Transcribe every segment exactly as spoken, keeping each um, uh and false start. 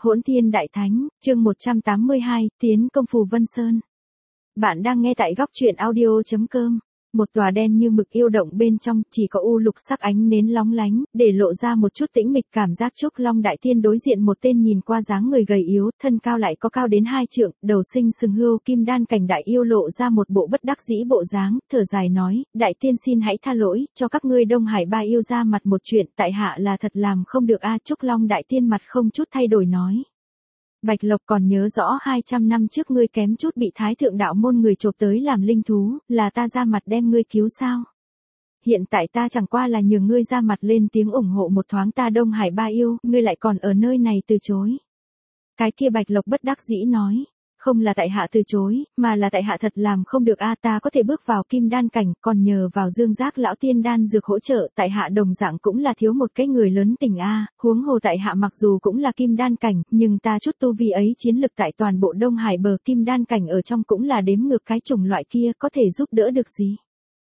Hỗn Thiên Đại Thánh, chương một trăm tám mươi hai, tiến công Phù Vân Sơn. Bạn đang nghe tại góc truyện audio chấm com. Một tòa đen như mực yêu động bên trong, chỉ có u lục sắc ánh nến lóng lánh, để lộ ra một chút tĩnh mịch cảm giác. Trúc Long Đại Tiên đối diện một tên nhìn qua dáng người gầy yếu, thân cao lại có cao đến hai trượng, đầu sinh sừng hươu kim đan cảnh đại yêu lộ ra một bộ bất đắc dĩ bộ dáng, thở dài nói, Đại Tiên xin hãy tha lỗi, cho các ngươi Đông Hải ba yêu ra mặt một chuyện, tại hạ là thật làm không được a. Trúc Long Đại Tiên mặt không chút thay đổi nói. Bạch Lộc còn nhớ rõ hai trăm năm trước ngươi kém chút bị Thái Thượng Đạo môn người chộp tới làm linh thú, là ta ra mặt đem ngươi cứu sao? Hiện tại ta chẳng qua là nhường ngươi ra mặt lên tiếng ủng hộ một thoáng ta Đông Hải ba yêu, ngươi lại còn ở nơi này từ chối. Cái kia Bạch Lộc bất đắc dĩ nói, không là tại hạ từ chối, mà là tại hạ thật làm không được a. Ta có thể bước vào kim đan cảnh, còn nhờ vào Dương Giác lão tiên đan dược hỗ trợ, tại hạ đồng dạng cũng là thiếu một cái người lớn tình a. Huống hồ tại hạ mặc dù cũng là kim đan cảnh, nhưng ta chút tu vi ấy chiến lực tại toàn bộ Đông Hải bờ kim đan cảnh ở trong cũng là đếm ngược cái chủng loại kia, có thể giúp đỡ được gì.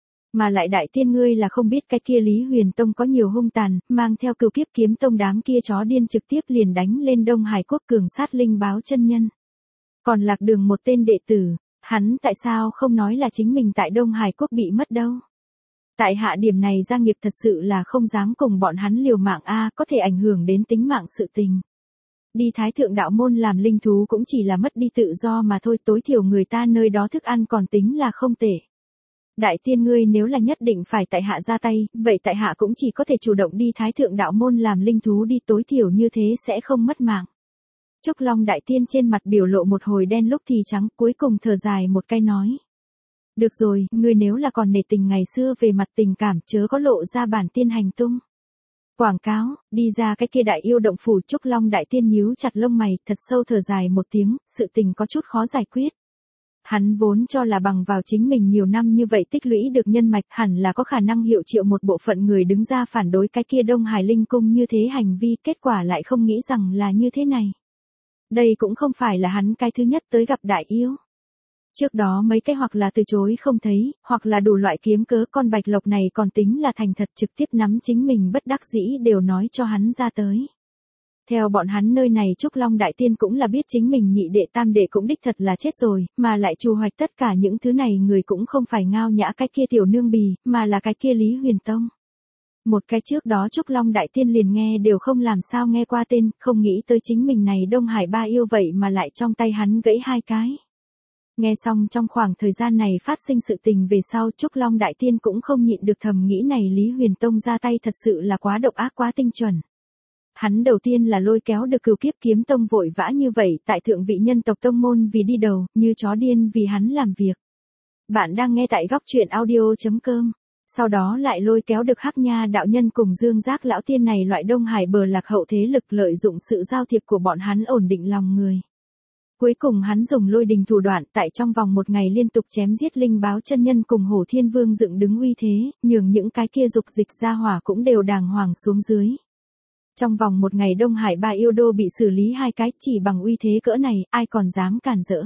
Mà lại Đại Tiên ngươi là không biết cái kia Lý Huyền Tông có nhiều hung tàn, mang theo Cửu Kiếp Kiếm Tông đám kia chó điên trực tiếp liền đánh lên Đông Hải quốc cường sát linh báo chân nhân. Còn Lạc Đường một tên đệ tử, hắn tại sao không nói là chính mình tại Đông Hải quốc bị mất đâu. Tại hạ điểm này gia nghiệp thật sự là không dám cùng bọn hắn liều mạng a, có thể ảnh hưởng đến tính mạng sự tình. Đi Thái Thượng Đạo môn làm linh thú cũng chỉ là mất đi tự do mà thôi, tối thiểu người ta nơi đó thức ăn còn tính là không tệ. Đại Tiên ngươi nếu là nhất định phải tại hạ ra tay, vậy tại hạ cũng chỉ có thể chủ động đi Thái Thượng Đạo môn làm linh thú đi, tối thiểu như thế sẽ không mất mạng. Trúc Long Đại Tiên trên mặt biểu lộ một hồi đen lúc thì trắng, cuối cùng thở dài một cái nói. Được rồi, ngươi nếu là còn nể tình ngày xưa về mặt tình cảm chớ có lộ ra bản tiên hành tung. Quảng cáo, đi ra cái kia đại yêu động phủ. Trúc Long Đại Tiên nhíu chặt lông mày, thật sâu thở dài một tiếng, sự tình có chút khó giải quyết. Hắn vốn cho là bằng vào chính mình nhiều năm như vậy tích lũy được nhân mạch hẳn là có khả năng hiệu triệu một bộ phận người đứng ra phản đối cái kia Đông Hải Linh Cung như thế hành vi, kết quả lại không nghĩ rằng là như thế này. Đây cũng không phải là hắn cái thứ nhất tới gặp đại yêu. Trước đó mấy cái hoặc là từ chối không thấy, hoặc là đủ loại kiếm cớ, con Bạch Lộc này còn tính là thành thật trực tiếp nắm chính mình bất đắc dĩ đều nói cho hắn ra tới. Theo bọn hắn nơi này Trúc Long Đại Tiên cũng là biết chính mình nhị đệ tam đệ cũng đích thật là chết rồi, mà lại trù hoạch tất cả những thứ này người cũng không phải ngao nhã cái kia tiểu nương bì, mà là cái kia Lý Huyền Tông. Một cái trước đó Trúc Long Đại Tiên liền nghe đều không làm sao nghe qua tên, không nghĩ tới chính mình này Đông Hải ba yêu vậy mà lại trong tay hắn gãy hai cái. Nghe xong trong khoảng thời gian này phát sinh sự tình về sau Trúc Long Đại Tiên cũng không nhịn được thầm nghĩ này Lý Huyền Tông ra tay thật sự là quá độc ác quá tinh chuẩn. Hắn đầu tiên là lôi kéo được Cửu Kiếp Kiếm Tông vội vã như vậy tại thượng vị nhân tộc tông môn vì đi đầu, như chó điên vì hắn làm việc. Bạn đang nghe tại góc truyện audio chấm com. Sau đó lại lôi kéo được Hắc Nha đạo nhân cùng Dương Giác lão tiên này loại Đông Hải bờ lạc hậu thế lực lợi dụng sự giao thiệp của bọn hắn ổn định lòng người. Cuối cùng hắn dùng lôi đình thủ đoạn tại trong vòng một ngày liên tục chém giết linh báo chân nhân cùng Hổ Thiên Vương dựng đứng uy thế, nhường những cái kia dục dịch ra hỏa cũng đều đàng hoàng xuống dưới. Trong vòng một ngày Đông Hải ba yêu đô bị xử lý hai cái, chỉ bằng uy thế cỡ này, ai còn dám cản rỡ.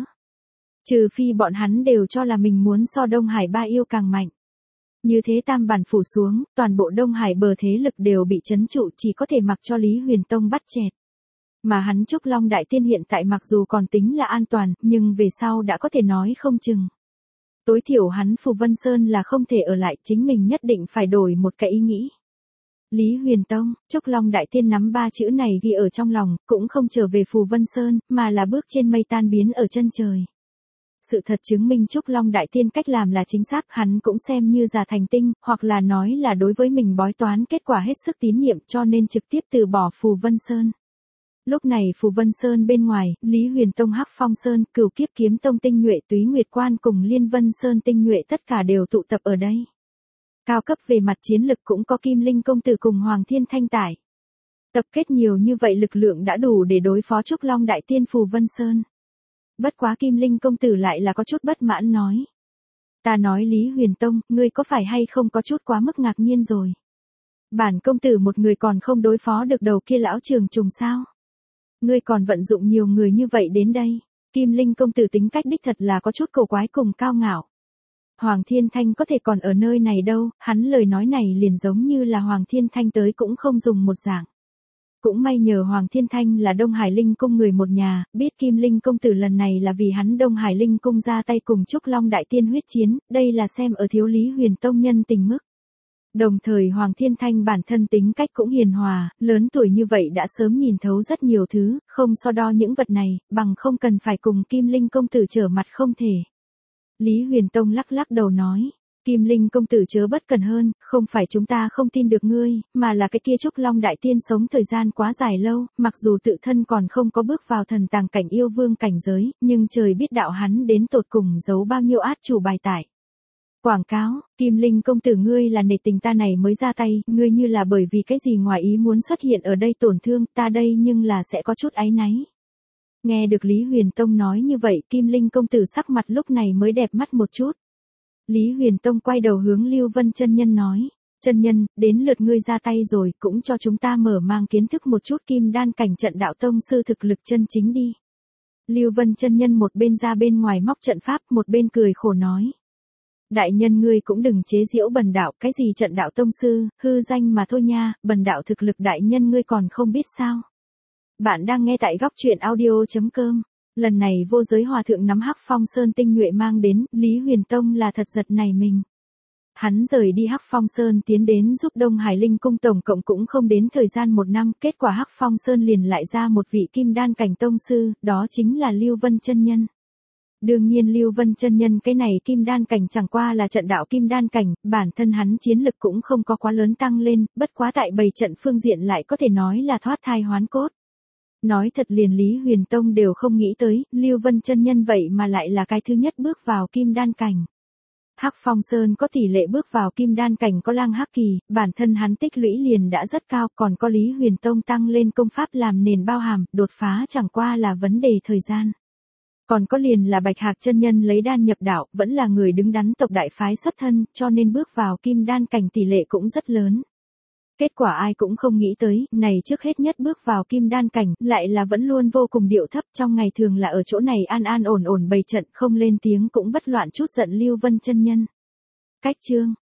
Trừ phi bọn hắn đều cho là mình muốn so Đông Hải ba yêu càng mạnh. Như thế tam bản phủ xuống, toàn bộ Đông Hải bờ thế lực đều bị trấn trụ, chỉ có thể mặc cho Lý Huyền Tông bắt chẹt. Mà hắn Trúc Long Đại Tiên hiện tại mặc dù còn tính là an toàn, nhưng về sau đã có thể nói không chừng. Tối thiểu hắn Phù Vân Sơn là không thể ở lại, chính mình nhất định phải đổi một cái ý nghĩ. Lý Huyền Tông, Trúc Long Đại Tiên nắm ba chữ này ghi ở trong lòng, cũng không trở về Phù Vân Sơn, mà là bước trên mây tan biến ở chân trời. Sự thật chứng minh Trúc Long Đại Tiên cách làm là chính xác, hắn cũng xem như giả thành tinh, hoặc là nói là đối với mình bói toán kết quả hết sức tín nhiệm cho nên trực tiếp từ bỏ Phù Vân Sơn. Lúc này Phù Vân Sơn bên ngoài, Lý Huyền Tông Hắc Phong Sơn, Cửu Kiếp Kiếm Tông Tinh Nhuệ Túy Nguyệt Quan cùng Liên Vân Sơn Tinh Nhuệ tất cả đều tụ tập ở đây. Cao cấp về mặt chiến lực cũng có Kim Linh Công Tử cùng Hoàng Thiên Thanh Tải. Tập kết nhiều như vậy lực lượng đã đủ để đối phó Trúc Long Đại Tiên Phù Vân Sơn. Bất quá Kim Linh Công Tử lại là có chút bất mãn nói. Ta nói Lý Huyền Tông, ngươi có phải hay không có chút quá mức ngạc nhiên rồi. Bản công tử một người còn không đối phó được đầu kia lão trường trùng sao. Ngươi còn vận dụng nhiều người như vậy đến đây. Kim Linh Công Tử tính cách đích thật là có chút cổ quái cùng cao ngạo. Hoàng Thiên Thanh có thể còn ở nơi này đâu, hắn lời nói này liền giống như là Hoàng Thiên Thanh tới cũng không dùng một dạng. Cũng may nhờ Hoàng Thiên Thanh là Đông Hải Linh Cung người một nhà, biết Kim Linh công tử lần này là vì hắn Đông Hải Linh Cung ra tay cùng Trúc Long Đại Tiên huyết chiến, đây là xem ở thiếu Lý Huyền Tông nhân tình mức. Đồng thời Hoàng Thiên Thanh bản thân tính cách cũng hiền hòa, lớn tuổi như vậy đã sớm nhìn thấu rất nhiều thứ, không so đo những vật này, bằng không cần phải cùng Kim Linh công tử trở mặt không thể. Lý Huyền Tông lắc lắc đầu nói, Kim Linh công tử chớ bất cần hơn, không phải chúng ta không tin được ngươi, mà là cái kia Trúc Long Đại Tiên sống thời gian quá dài lâu, mặc dù tự thân còn không có bước vào thần tàng cảnh yêu vương cảnh giới, nhưng trời biết đạo hắn đến tột cùng giấu bao nhiêu át chủ bài tải. Quảng cáo, Kim Linh công tử ngươi là nể tình ta này mới ra tay, ngươi như là bởi vì cái gì ngoài ý muốn xuất hiện ở đây tổn thương ta đây nhưng là sẽ có chút áy náy. Nghe được Lý Huyền Tông nói như vậy Kim Linh công tử sắc mặt lúc này mới đẹp mắt một chút. Lý Huyền Tông quay đầu hướng Lưu Vân chân nhân nói, chân nhân, đến lượt ngươi ra tay rồi, cũng cho chúng ta mở mang kiến thức một chút kim đan cảnh trận đạo tông sư thực lực chân chính đi. Lưu Vân chân nhân một bên ra bên ngoài móc trận pháp, một bên cười khổ nói. Đại nhân ngươi cũng đừng chế giễu bần đạo, cái gì trận đạo tông sư, hư danh mà thôi nha, bần đạo thực lực đại nhân ngươi còn không biết sao. Bạn đang nghe tại góc truyện audio chấm com. Lần này vô giới hòa thượng nắm Hắc Phong Sơn tinh nhuệ mang đến, Lý Huyền Tông là thật giật nảy mình. Hắn rời đi Hắc Phong Sơn tiến đến giúp Đông Hải Linh Cung tổng cộng cũng không đến thời gian một năm, kết quả Hắc Phong Sơn liền lại ra một vị kim đan cảnh tông sư, đó chính là Lưu Vân chân nhân. Đương nhiên Lưu Vân chân nhân cái này kim đan cảnh chẳng qua là trận đạo kim đan cảnh, bản thân hắn chiến lực cũng không có quá lớn tăng lên, bất quá tại bầy trận phương diện lại có thể nói là thoát thai hoán cốt. Nói thật liền Lý Huyền Tông đều không nghĩ tới, Lưu Vân chân nhân vậy mà lại là cái thứ nhất bước vào kim đan cảnh. Hắc Phong Sơn có tỷ lệ bước vào kim đan cảnh có Lang Hắc Kỳ, bản thân hắn tích lũy liền đã rất cao, còn có Lý Huyền Tông tăng lên công pháp làm nền bao hàm, đột phá chẳng qua là vấn đề thời gian. Còn có liền là Bạch Hạc chân nhân lấy đan nhập đạo, vẫn là người đứng đắn tộc đại phái xuất thân, cho nên bước vào kim đan cảnh tỷ lệ cũng rất lớn. Kết quả ai cũng không nghĩ tới, này trước hết nhất bước vào kim đan cảnh, lại là vẫn luôn vô cùng điệu thấp, trong ngày thường là ở chỗ này an an ổn ổn bày trận không lên tiếng cũng bất loạn chút giận Lưu Vân chân nhân. Cách chương